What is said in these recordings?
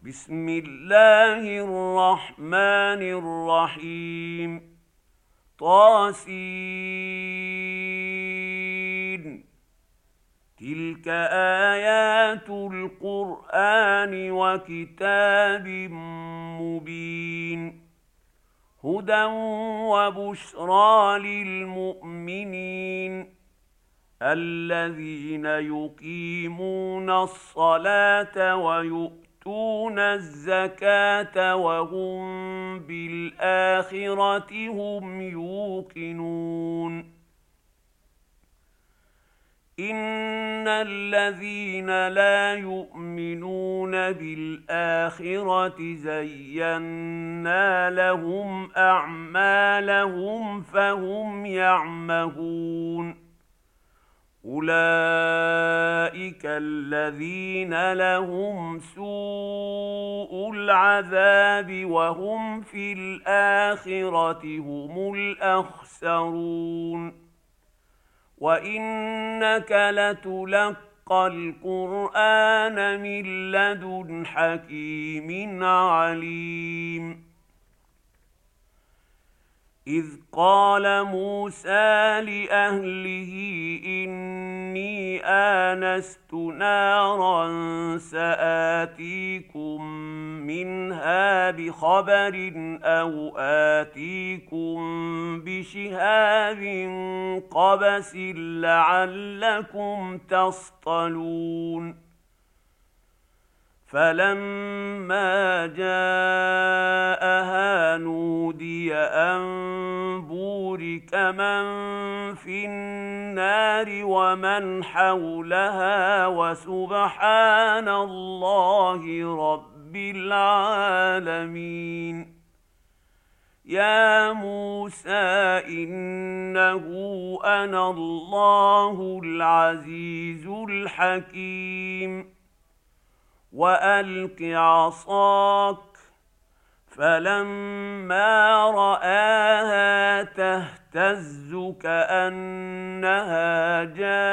بسم الله الرحمن الرحيم. طاسين. تلك آيات القرآن وكتاب مبين، هدى وبشرى للمؤمنين الذين يقيمون الصلاة ويؤتون الزكاة وهم بالآخرة هم يوقنون. إن الذين لا يؤمنون بالآخرة زينا لهم أعمالهم فهم يعمهون. أولئك الذين لهم سوء العذاب وهم في الآخرة هم الأخسرون. وإنك لتلقى القرآن من لدن حكيم عليم. إذ قال موسى لأهله إني آنست نارا سآتيكم منها بخبر أو آتيكم بشهاب قبس لعلكم تصطلون. فلما جاءها نودي أن بورك من في النار ومن حولها وسبحان الله رب العالمين. يا موسى إنه أنا الله العزيز الحكيم. وألق عصاك، فلما رآها تهتز كأنها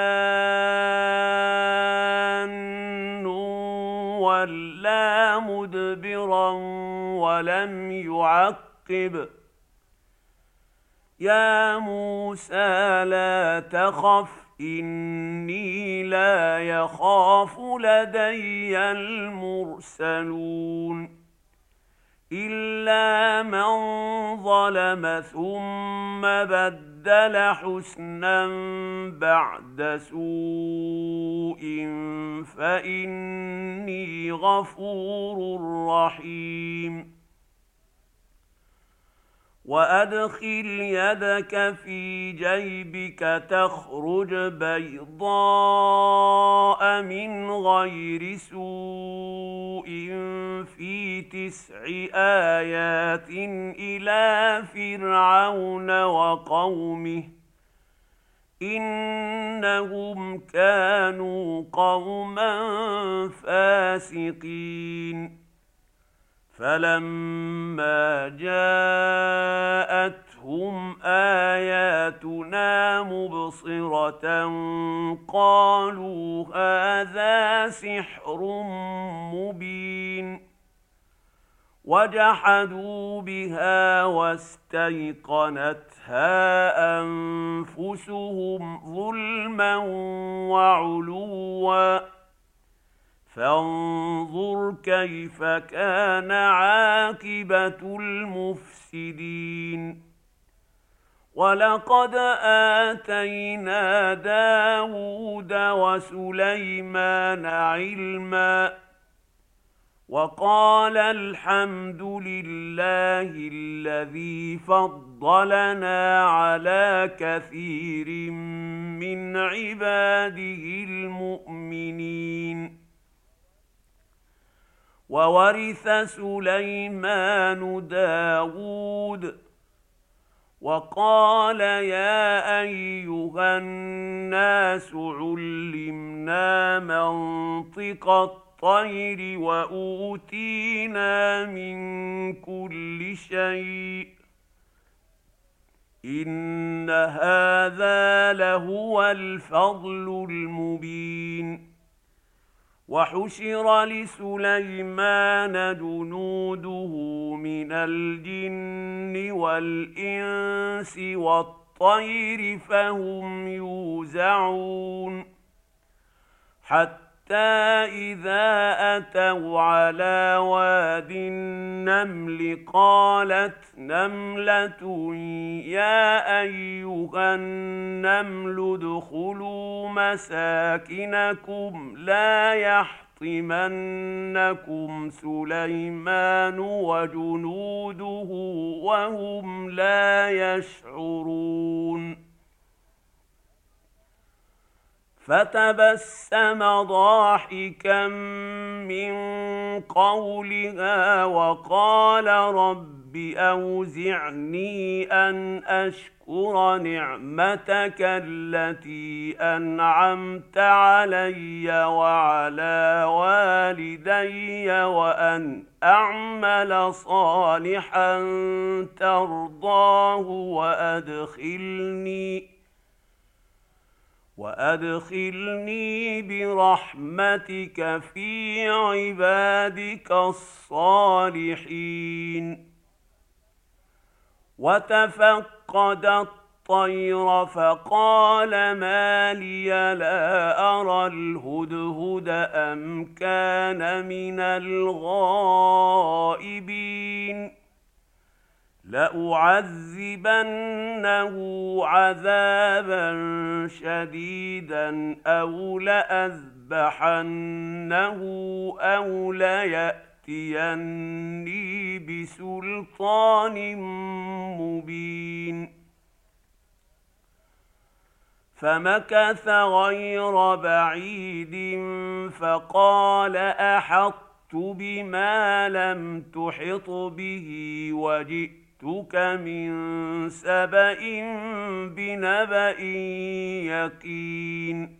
جان ولا مدبرا ولم يعقب. يا موسى لا تخف إني لا يخاف لدي المرسلون. إلا من ظلم ثم بدل حسنا بعد سوء فإني غفور رحيم. وأدخل يدك في جيبك تخرج بيضاء من غير سوء في 9 آيات إلى فرعون وقومه إنهم كانوا قوما فاسقين. فلما جاءتهم آياتنا مبصرة قالوا هذا سحر مبين. وجحدوا بها واستيقنتها أنفسهم ظلما وعلوا فانظر كيف كان عاقبة المفسدين. ولقد آتينا داود وسليمان علما وقال الحمد لله الذي فضلنا على كثير من عباده المؤمنين. وورث سليمان داود وقال يا أيها الناس علمنا منطق الطير وأوتينا من كل شيء إن هذا لهو الفضل المبين. وحشر لسليمان جنوده من الجن والإنس والطير فهم يوزعون حتى إذا أتوا على واد النمل قالت نملة يا أيها النمل ادخلوا مساكنكم لا يحطمنكم سليمان وجنوده وهم لا يشعرون فتبسم ضاحكا من قولها وقال رب أوزعني أن أشكر نعمتك التي أنعمت علي وعلى والدي وأن أعمل صالحا ترضاه وأدخلني برحمتك في عبادك الصالحين وتفقد الطير فقال ما لي لا أرى الهدهد أم كان من الغائبين لأعذبنه عذابا شديدا أو لأذبحنه أو ليأتيني بسلطان مبين فمكث غير بعيد فقال أحطت بما لم تحط به وجئتك من سبأ بنبأ يقين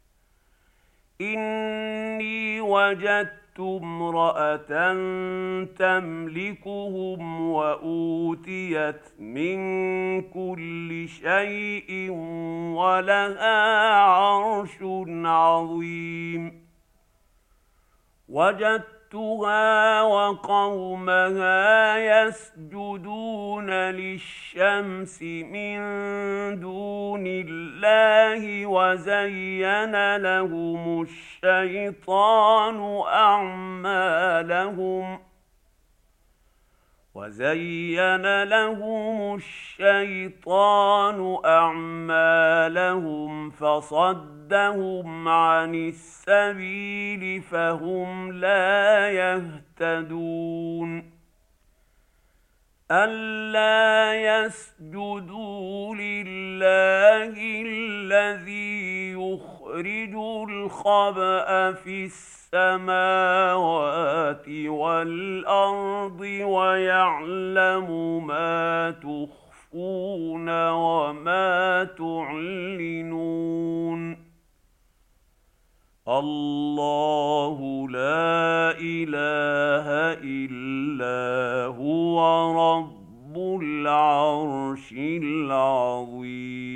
إني وجدت امرأة تملكهم وأوتيت من كل شيء ولها عرش عظيم وجدتها وقومها يسجدون للشمس من دون الله وزين لهم الشيطان أعمالهم فصدهم عن السبيل فهم لا يهتدون ألا يسجدوا لله الذي يخرج الخبأ في السماوات والأرض ويعلم ما تخفون وما تعلنون الله لا إله إلا هو رب العرش العظيم